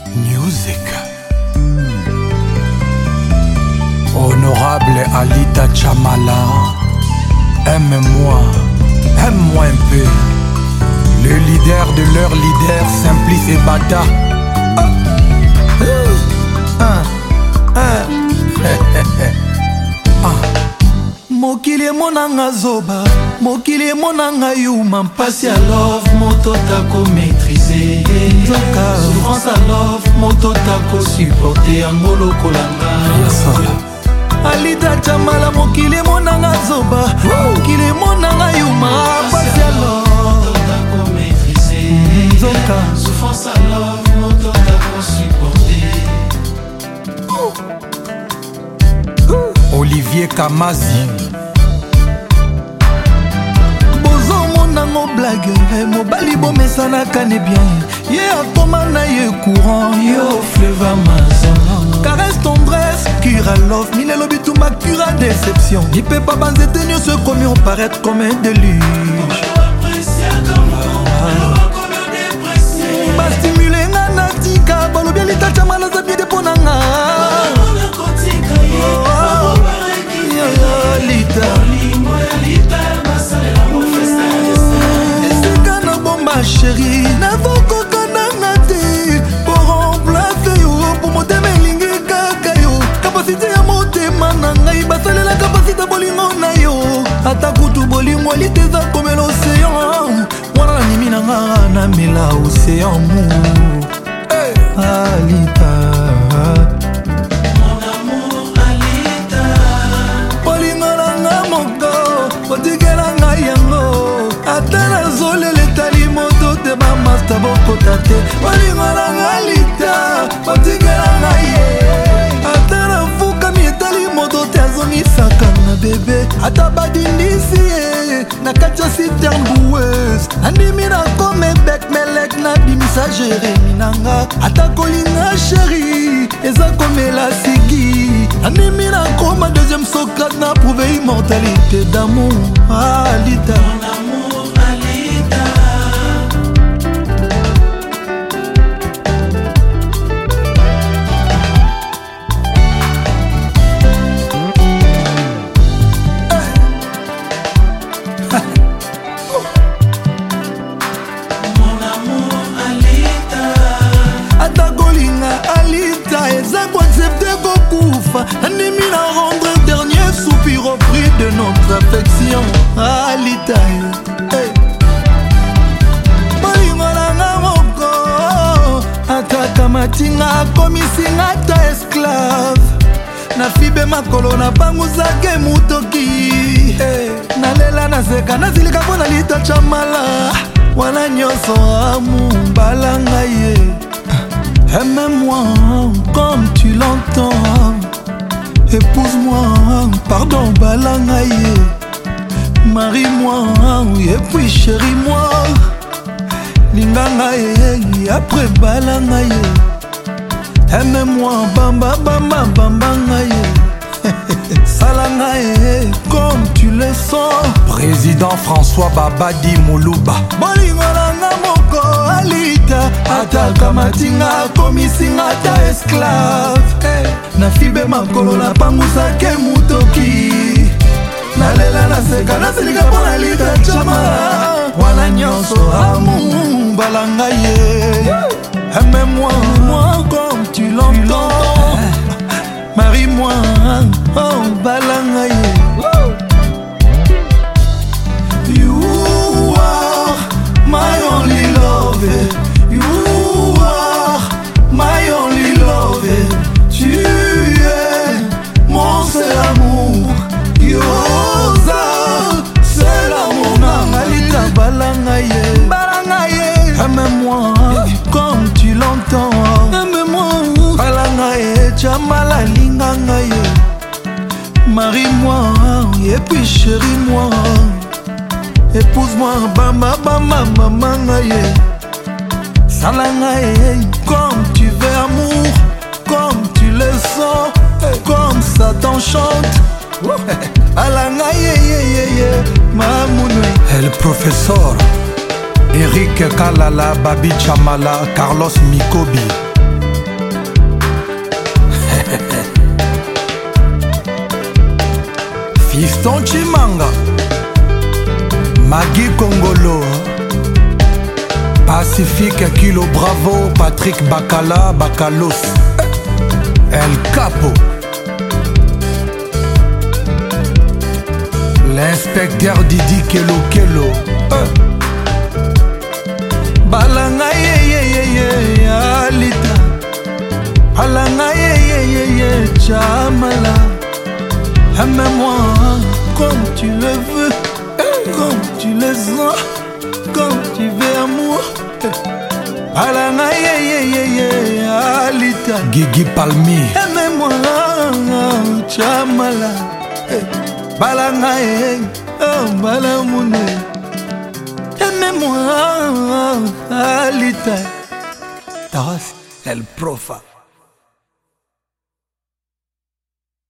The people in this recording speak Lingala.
Music. Honorable Alida Chamala, aime-moi un peu. Le leader de leur leader, Simplice et Bata. Mokili monanga zoba, mokili monanga yuma, mpasi ya love, moto tako maîtriser. Nzoka, souffrance à love, moto tako supporter, angolo kolanga. Alida Chamala, mokili monanga zoba, mokili monanga yuma, mpasi ya love, moto tako maîtriser. Nzoka, souffrance à love, moto tako supporter. Olivier Kamazi. Monango blague, mobali bomesana kane bien. Ye akoma na ye courant, yo fleuve Amazon. Caresse tendresse, cura love, mine lobitumba cura déception. N'y peut pas banzete ni se commis on paraître comme un déluge. Ba stimule nga natika, balobi Alida Chamala za bien deponanga. Chérie, navokoka nanga te pour remplacer yo, pour motema elingi kaka yo. Kapasité ya motema na ngai basalela kapasité bolingo na yo. Ata kutu bolingo liteza comme l'océan. Wana na nimi na nga na mela océan mou. Alida, mon amour Alida. Bolingo na nga moko, botikela nga yango. Ata nazolele tali moto te ba master bokota te. Bolingo na nga Alida, botikela nga ye. Ata nafukami etali moto te azongisaka na bebe. Ata badindisi ye na kati ya citerne boueuse. Andimi na kome bek melek na bimisa jeremi nanga. Ata kolinga chéri eza komela sigi. Andimi na koma deuxième Socrate na prouve immortalité d'amour. Alida, mon amour Alida. Mon amour Alida. Ata kolinga Alida eza koaccepte kokufa. Andimi na rendre dernier soupir au prix de notre affection. Alida, bolingo nanga moko. Ataka matinga komisinga ata esclave. Na fibe makolo na banguzake mutoki. Nalela naseka nazilika mpona Alida Chamala. Wana nyonso amu balanga ye. Aime-moi comme tu l'entends. Épouse-moi, pardon balanga ye. Marie-moi et puis chéris-moi. Linganga ye après balanga ye. Aime-moi bamba bamba bambanga ye. Salanga ye comme tu le sens. Président François Babadi Moulouba. Bolingo nanga moko Alida. Ataka matinga komisinga ata esclave. Na fibe makolo na pangusake mutoki. Nalela naseka nasilika mpona Alida Chamala. Wana nyonso amu balanga ye. Aime-moi comme tu l'entends. Marie-moi oh balanga ye. You are my only love. You are my only love. Tu es mon seul amour. Yoza seul amour na Alida balanga ye. Balanga ye. Aime-moi comme tu l'entends. Aime-moi balanga ye. Chamala linganga ye. Marie-moi et puis chéris-moi. Épouse-moi bamba bamba mamanga ye. Salanga ye comme tu veux amour, comme tu le sens, comme ça t'enchante. Alanga ye ye ye ye mamounou. El professeur Eric Kalala, Babi Chamala, Carlos Mikobi. Fiston Chimanga, Magui Congolo, Pacifique Kilo Bravo, Patrick Bacala, Bacalos, El Capo, l'inspecteur Didi Kelo Kelo, Balanga ye Alita, Balanga ye Chamala. Aime-moi comme tu le veux, comme tu le sens, comme tu veux amour. Alanga Alita, Guigui Palmi. Aime-moi, Chamala. Balanga Balamune. Aime-moi, Alita. Taras, el profa.